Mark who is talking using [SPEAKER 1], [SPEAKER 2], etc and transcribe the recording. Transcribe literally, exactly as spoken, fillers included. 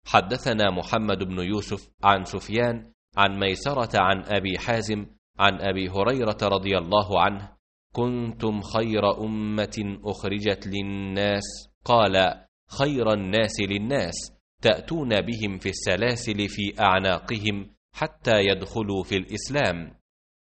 [SPEAKER 1] حدثنا محمد بن يوسف عن سفيان عن ميسرة عن أبي حازم عن أبي هريرة رضي الله عنه: كنتم خير أمة أخرجت للناس. قال: خير الناس للناس تأتون بهم في السلاسل في أعناقهم حتى يدخلوا في الإسلام.